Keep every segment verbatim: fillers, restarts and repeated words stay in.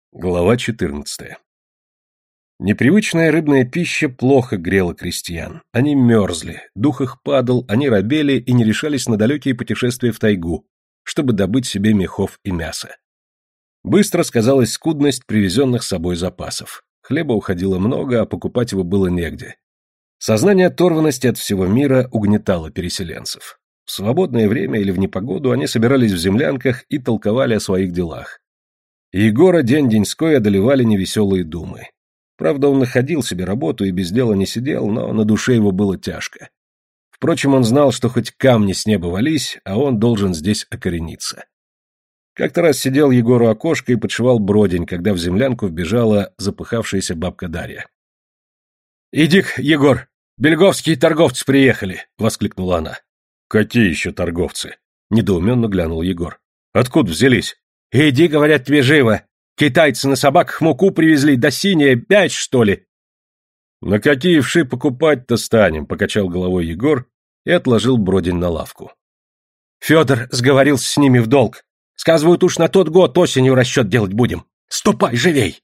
Глава четырнадцатая. Непривычная рыбная пища плохо грела крестьян. Они мерзли, дух их падал, они робели и не решались на далекие путешествия в тайгу, чтобы добыть себе мехов и мяса. Быстро сказалась скудность привезенных с собой запасов. Хлеба уходило много, а покупать его было негде. Сознание оторванности от всего мира угнетало переселенцев. В свободное время или в непогоду они собирались в землянках и толковали о своих делах. Егора день-деньской одолевали невеселые думы. Правда, он находил себе работу и без дела не сидел, но на душе его было тяжко. Впрочем, он знал, что хоть камни с неба вались, а он должен здесь окорениться. Как-то раз сидел Егор у окошка и подшивал бродень, когда в землянку вбежала запыхавшаяся бабка Дарья. «Иди-ка, Егор, бельговские торговцы приехали!» — воскликнула она. «Какие еще торговцы?» — недоуменно глянул Егор. «Откуда взялись?» «Иди, говорят, тебе живо! Китайцы на собаках муку привезли, да синее, пять, что ли?» «На какие вши покупать-то станем?» — покачал головой Егор и отложил бродень на лавку. «Федор сговорился с ними в долг. Сказывают, уж на тот год осенью расчет делать будем. Ступай, живей!»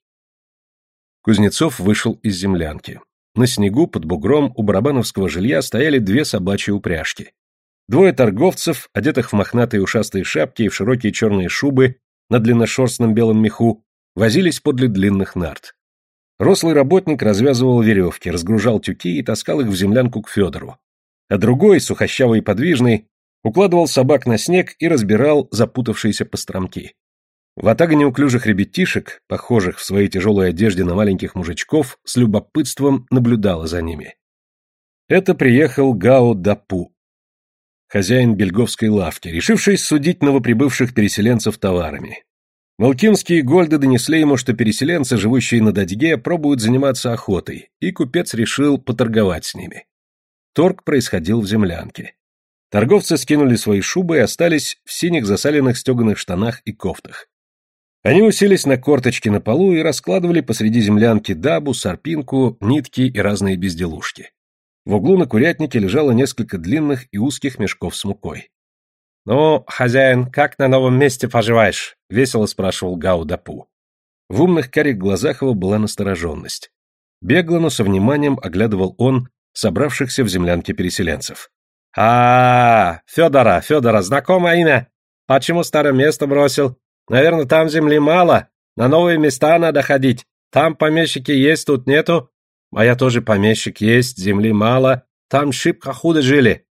Кузнецов вышел из землянки. На снегу под бугром у барабановского жилья стояли две собачьи упряжки. Двое торговцев, одетых в мохнатые ушастые шапки и в широкие черные шубы, на длинношерстном белом меху, возились подле длинных нарт. Рослый работник развязывал веревки, разгружал тюки и таскал их в землянку к Федору. А другой, сухощавый и подвижный, укладывал собак на снег и разбирал запутавшиеся постромки. Ватага неуклюжих ребятишек, похожих в своей тяжелой одежде на маленьких мужичков, с любопытством наблюдала за ними. Это приехал Гао Дапу, хозяин бельговской лавки, решивший судить новоприбывших переселенцев товарами. Малкинские гольды донесли ему, что переселенцы, живущие на Дадьге, пробуют заниматься охотой, и купец решил поторговать с ними. Торг происходил в землянке. Торговцы скинули свои шубы и остались в синих засаленных стеганых штанах и кофтах. Они уселись на корточки на полу и раскладывали посреди землянки дабу, сорпинку, нитки и разные безделушки. В углу на курятнике лежало несколько длинных и узких мешков с мукой. «Ну, хозяин, как на новом месте поживаешь?» — весело спрашивал Гао Дапу. В умных карих глазах его была настороженность. Бегло, но со вниманием оглядывал он собравшихся в землянке переселенцев. а, -а, -а Федора, Федора, знакомое имя. Почему старое место бросил? Наверное, там земли мало, на новые места надо ходить. Там помещики есть, тут нету. А я тоже помещик, есть, земли мало, там шибко худо жили».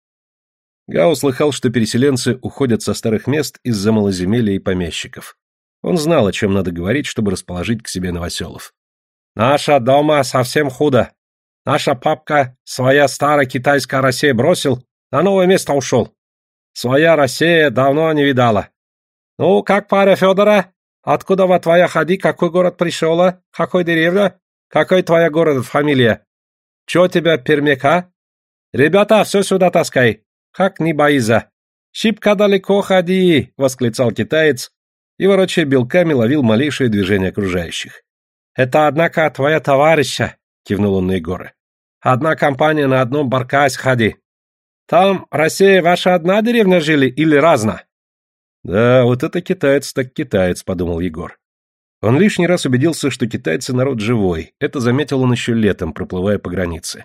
Гао слыхал, что переселенцы уходят со старых мест из-за малоземелья и помещиков. Он знал, о чем надо говорить, чтобы расположить к себе новоселов. «Наша дома совсем худо. Наша папка своя старая китайская Россия бросил, на новое место ушел. Своя Россия давно не видала. Ну, как пара Федора? Откуда во твоя ходи, какой город пришел, какой деревня? Какой твоя город фамилия? Чё тебя, пермяка? Ребята, все сюда таскай. Как не боится. Шибко далеко ходи, восклицал китаец и, ворочая белками, ловил малейшее движение окружающих. Это, однако, твоя товарища, кивнул он на Егора. Одна компания на одном баркасе ходи. Там, Россия, ваша одна деревня жили или разно? Да, вот это китаец так китаец, подумал Егор. Он лишний раз убедился, что китайцы народ живой, это заметил он еще летом, проплывая по границе.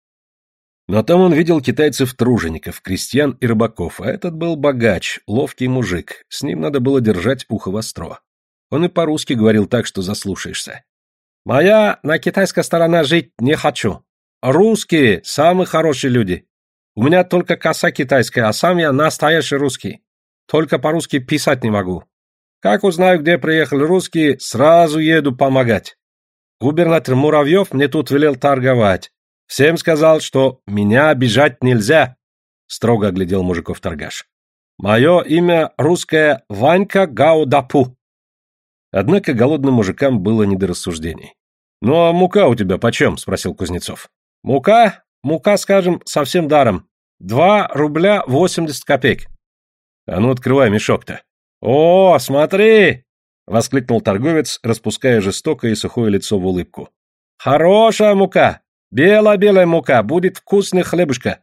Но там он видел китайцев-тружеников, крестьян и рыбаков, а этот был богач, ловкий мужик, с ним надо было держать ухо востро. Он и по-русски говорил так, что заслушаешься. «Моя на китайской стороне жить не хочу. Русские – самые хорошие люди. У меня только коса китайская, а сам я настоящий русский. Только по-русски писать не могу. Как узнаю, где приехали русские, сразу еду помогать. Губернатор Муравьев мне тут велел торговать. Всем сказал, что меня обижать нельзя», — строго оглядел мужиков торгаш. «Мое имя русское Ванька Гао Дапу». Однако голодным мужикам было не до рассуждений. «Ну а мука у тебя почем?» — спросил Кузнецов. «Мука? Мука, скажем, совсем даром. Два рубля восемьдесят копеек». «А ну открывай мешок-то». «О, смотри!» — воскликнул торговец, распуская жестокое и сухое лицо в улыбку. «Хорошая мука! Белая-белая мука! Будет вкусный хлебушка!»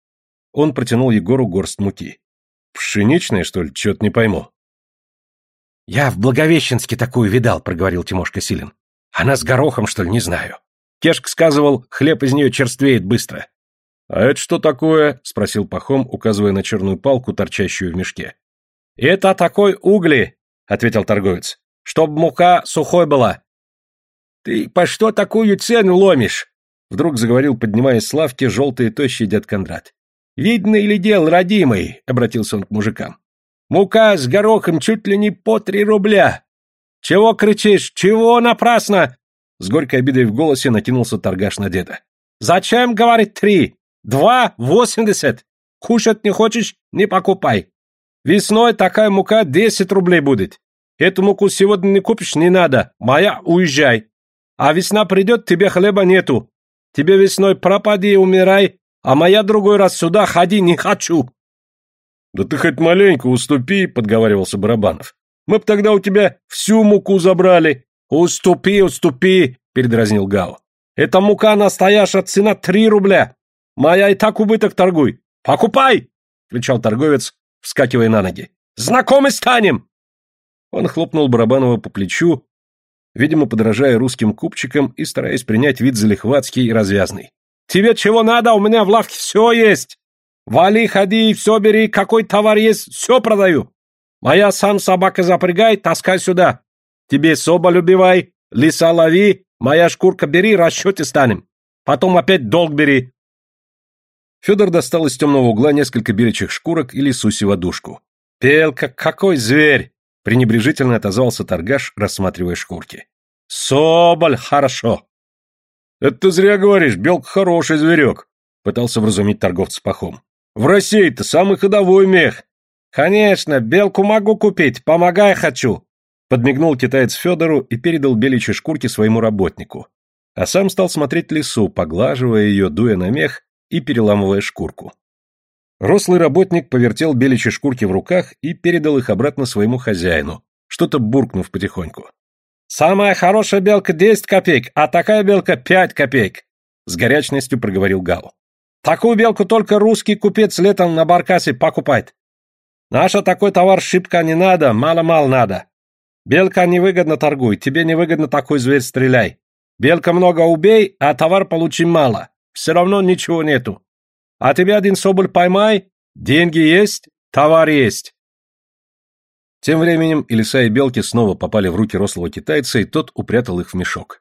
Он протянул Егору горсть муки. «Пшеничная, что ли? Чё-то не пойму». Я в Благовещенске такую видал, проговорил Тимошка Силин. Она с горохом, что ли, не знаю. Кешк сказывал, хлеб из нее черствеет быстро. А это что такое? Спросил Пахом, указывая на черную палку, торчащую в мешке. Это такой угли, ответил торговец, чтоб мука сухой была. Ты по что такую цену ломишь? Вдруг заговорил, поднимаясь с лавки, желтый и тощий дед Кондрат. Видно или дел, родимый, обратился он к мужикам. Мука с горохом чуть ли не по три рубля. Чего кричишь? Чего напрасно? С горькой обидой в голосе накинулся торгаш на деда. Зачем, говорит, три? Два восемьдесят. Кушать не хочешь? Не покупай. Весной такая мука десять рублей будет. Эту муку сегодня не купишь, не надо. Моя, уезжай. А весна придет, тебе хлеба нету. Тебе весной пропади и умирай, а моя другой раз сюда ходи не хочу. Да ты хоть маленько уступи, подговаривался Барабанов. Мы б тогда у тебя всю муку забрали. Уступи, уступи, передразнил Гао. Эта мука настоящая, цена три рубля. Моя и так убыток торгуй. Покупай, кричал торговец, вскакивая на ноги. Знакомы станем. Он хлопнул Барабанова по плечу, видимо, подражая русским купчикам и стараясь принять вид залихватский и развязный. «Тебе чего надо? У меня в лавке все есть! Вали, ходи, все бери, какой товар есть, все продаю! Моя сам собака запрягай, таскай сюда! Тебе соболь убивай, лиса лови, моя шкурка бери, расчете станем! Потом опять долг бери!» Федор достал из темного угла несколько беличьих шкурок и лису сиводушку. «Белка, какой зверь!» — пренебрежительно отозвался торгаш, рассматривая шкурки. «Соболь, хорошо!» «Это ты зря говоришь, белка хороший зверек», — пытался вразумить торговца Пахом. «В России-то самый ходовой мех». «Конечно, белку могу купить, помогай хочу», — подмигнул китаец Федору и передал беличьи шкурки своему работнику, а сам стал смотреть лису, поглаживая ее, дуя на мех и переламывая шкурку. Рослый работник повертел беличьи шкурки в руках и передал их обратно своему хозяину, что-то буркнув потихоньку. «Самая хорошая белка десять копеек, а такая белка пять копеек», — с горячностью проговорил Гал. «Такую белку только русский купец летом на баркасе покупает. Наша такой товар шибко не надо, мало-мало надо. Белка невыгодно торгуй, тебе невыгодно такой зверь стреляй. Белка много убей, а товар получи мало. Все равно ничего нету. А тебе один соболь поймай, деньги есть, товар есть». Тем временем и лиса, и белки снова попали в руки рослого китайца, и тот упрятал их в мешок.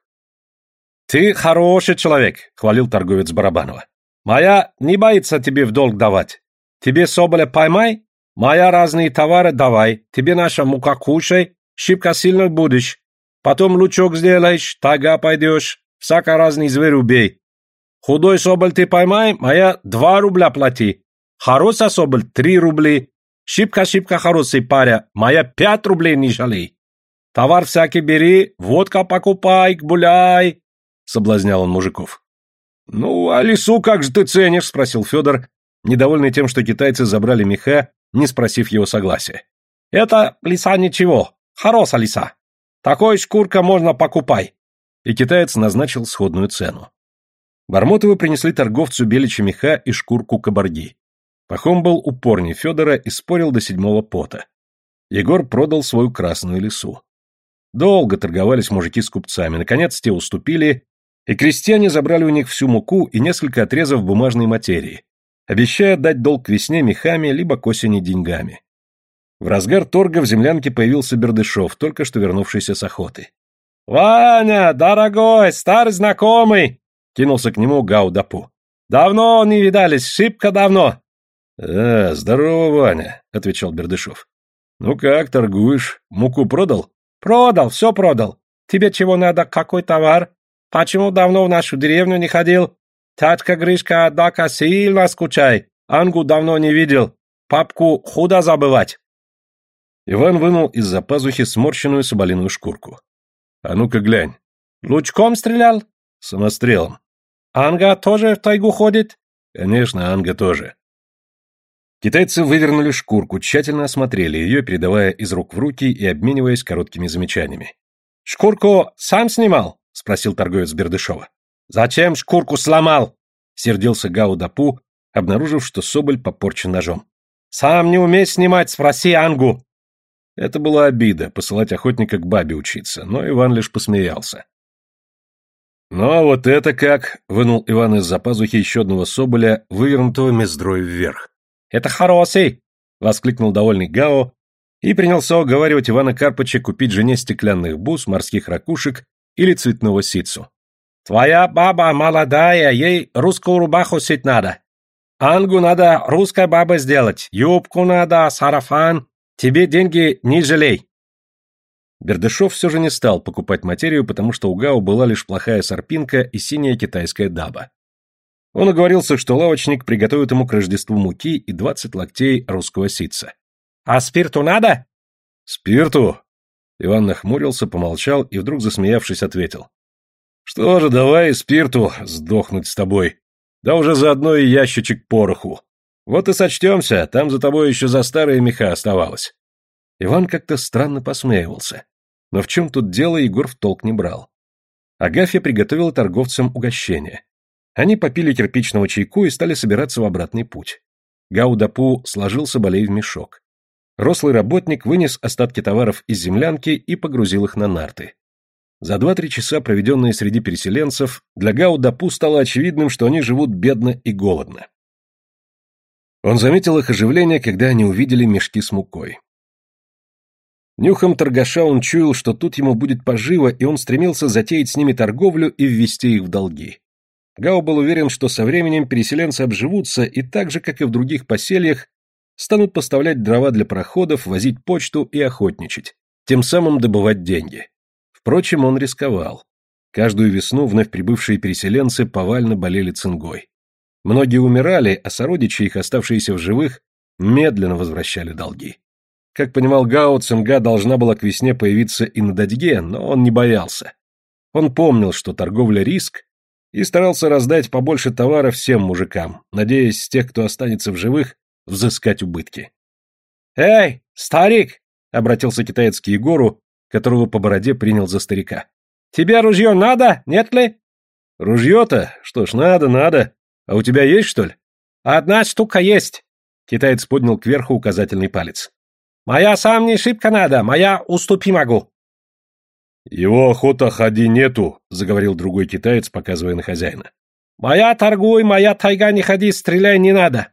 «Ты хороший человек», — хвалил торговец Барабанова. «Моя не боится тебе в долг давать. Тебе соболя поймай, моя разные товары давай, тебе наша мука кушай, шибко сильно будешь. Потом лучок сделаешь, тайга пойдешь, всяко разный зверь убей. Худой соболь ты поймай, моя два рубля плати. Хороший соболь три рубли. Шибко-шибко хороший паря, моя пять рублей не жалей. Товар всякий бери, водка покупай, гуляй», — соблазнял он мужиков. «Ну, а лису как же ты ценишь?» — спросил Федор, недовольный тем, что китайцы забрали меха, не спросив его согласия. «Это лиса ничего, хорошая лиса. Такой шкурка можно покупай». И китаец назначил сходную цену. Бармотовы принесли торговцу беличьи меха и шкурку кабарги. Пахом был упорней Федора и спорил до седьмого пота. Егор продал свою красную лису. Долго торговались мужики с купцами, наконец те уступили, и крестьяне забрали у них всю муку и несколько отрезов бумажной материи, обещая дать долг к весне мехами либо к осени деньгами. В разгар торга в землянке появился Бердышев, только что вернувшийся с охоты. «Ваня, дорогой, старый знакомый!» — кинулся к нему Гау-Дапу. «Давно не видались, шибко давно!» «А, здорово, Ваня», — отвечал Бердышев. «Ну как, торгуешь? Муку продал?» «Продал, все продал. Тебе чего надо, какой товар? Почему давно в нашу деревню не ходил? Тачка Гришка, однако, сильно скучай. Ангу давно не видел. Папку худо забывать». Иван вынул из-за пазухи сморщенную соболиную шкурку. «А ну-ка глянь». «Лучком стрелял?» «Самострелом». «Анга тоже в тайгу ходит?» «Конечно, Анга тоже». Китайцы вывернули шкурку, тщательно осмотрели ее, передавая из рук в руки и обмениваясь короткими замечаниями. «Шкурку сам снимал?» — спросил торговец Бердышева. «Зачем шкурку сломал?» — сердился Гау-Дапу, обнаружив, что соболь попорчен ножом. «Сам не умеешь снимать, спроси Ангу». Это была обида, посылать охотника к бабе учиться, но Иван лишь посмеялся. «Ну а вот это как?» — вынул Иван из-за пазухи еще одного соболя, вывернутого мездрой вверх. «Это хороший!» — воскликнул довольный Гао и принялся уговаривать Ивана Карпыча купить жене стеклянных бус, морских ракушек или цветного ситцу. «Твоя баба молодая, ей русскую рубаху сить надо. Ангу надо русской бабой сделать, юбку надо, сарафан. Тебе деньги не жалей». Бердышев все же не стал покупать материю, потому что у Гао была лишь плохая сорпинка и синяя китайская даба. Он оговорился, что лавочник приготовит ему к Рождеству муки и двадцать локтей русского ситца. «А спирту надо?» «Спирту?» Иван нахмурился, помолчал и вдруг, засмеявшись, ответил. «Что же, давай спирту сдохнуть с тобой. Да уже заодно и ящичек пороху. Вот и сочтемся, там за тобой еще за старые меха оставалось». Иван как-то странно посмеивался. Но в чем тут дело, Егор в толк не брал. Агафья приготовила торговцам угощение. Они попили кирпичного чайку и стали собираться в обратный путь. Гау-Дапу сложил соболей в мешок. Рослый работник вынес остатки товаров из землянки и погрузил их на нарты. За два-три часа, проведенные среди переселенцев, для Гау-Дапу стало очевидным, что они живут бедно и голодно. Он заметил их оживление, когда они увидели мешки с мукой. Нюхом торгаша он чуял, что тут ему будет поживо, и он стремился затеять с ними торговлю и ввести их в долги. Гао был уверен, что со временем переселенцы обживутся и так же, как и в других посельях, станут поставлять дрова для пароходов, возить почту и охотничать, тем самым добывать деньги. Впрочем, он рисковал. Каждую весну вновь прибывшие переселенцы повально болели цингой. Многие умирали, а сородичи их, оставшиеся в живых, медленно возвращали долги. Как понимал Гао, цинга должна была к весне появиться и на Дадьге, но он не боялся. Он помнил, что торговля — риск, и старался раздать побольше товара всем мужикам, надеясь с тех, кто останется в живых, взыскать убытки. «Эй, старик!» — обратился китаец к Егору, которого по бороде принял за старика. «Тебе ружье надо, нет ли?» «Ружье-то? Что ж, надо, надо. А у тебя есть, что ли?» «Одна штука есть!» — китаец поднял кверху указательный палец. «Моя сам не шибко надо, моя уступи могу». «Его охота ходи нету», — заговорил другой китаец, показывая на хозяина. «Моя торгуй, моя тайга не ходи, стреляй не надо».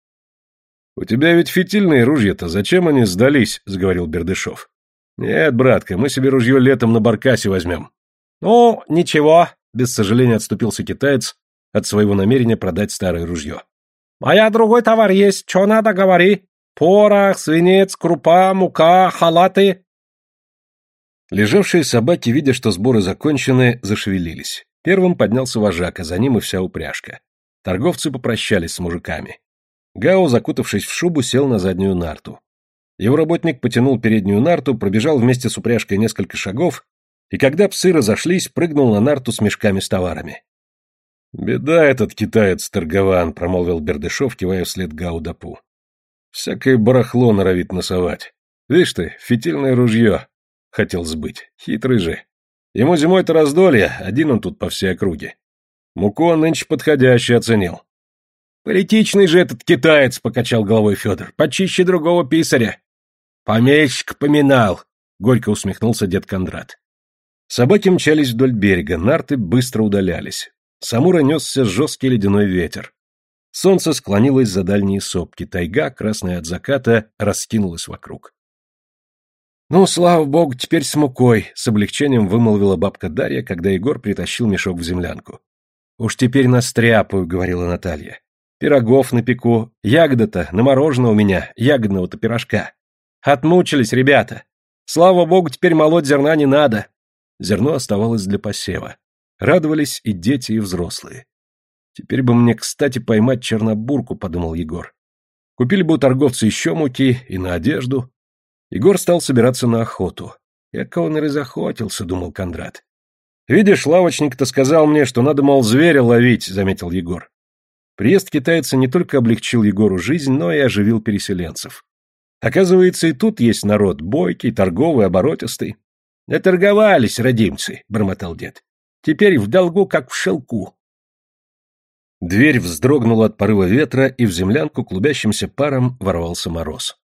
«У тебя ведь фитильные ружья-то, зачем они сдались?» — заговорил Бердышев. «Нет, братка, мы себе ружье летом на баркасе возьмем». «Ну, ничего», — без сожаления отступился китаец от своего намерения продать старое ружье. «Моя другой товар есть, что надо, говори. Порох, свинец, крупа, мука, халаты». Лежавшие собаки, видя, что сборы закончены, зашевелились. Первым поднялся вожак, а за ним и вся упряжка. Торговцы попрощались с мужиками. Гао, закутавшись в шубу, сел на заднюю нарту. Его работник потянул переднюю нарту, пробежал вместе с упряжкой несколько шагов, и когда псы разошлись, прыгнул на нарту с мешками с товарами. «Беда этот китаец торгован», — промолвил Бердышев, кивая вслед Гау-Дапу. «Всякое барахло норовит носовать. Видишь ты, фитильное ружье хотел сбыть. Хитрый же. Ему зимой-то раздолье, один он тут по всей округе. Муку он нынче подходящий оценил». «Политичный же этот китаец», — покачал головой Федор, — «почище другого писаря». «Помещик поминал», — горько усмехнулся дед Кондрат. Собаки мчались вдоль берега, нарты быстро удалялись. С Амура несся жесткий ледяной ветер. Солнце склонилось за дальние сопки, тайга, красная от заката, раскинулась вокруг. «Ну, слава богу, теперь с мукой», — с облегчением вымолвила бабка Дарья, когда Егор притащил мешок в землянку. «Уж теперь настряпаю», — говорила Наталья. «Пирогов напеку, ягода-то, наморожена у меня, ягодного-то пирожка. Отмучились ребята. Слава богу, теперь молоть зерна не надо». Зерно оставалось для посева. Радовались и дети, и взрослые. «Теперь бы мне, кстати, поймать чернобурку», — подумал Егор. «Купили бы у торговца еще муки и на одежду». Егор стал собираться на охоту. «Яко он и разохотился», — думал Кондрат. «Видишь, лавочник-то сказал мне, что надо, мол, зверя ловить», — заметил Егор. Приезд китайца не только облегчил Егору жизнь, но и оживил переселенцев. Оказывается, и тут есть народ, бойкий, торговый, оборотистый. «Наторговались, родимцы», — бормотал дед. «Теперь в долгу, как в шелку». Дверь вздрогнула от порыва ветра, и в землянку клубящимся паром ворвался мороз.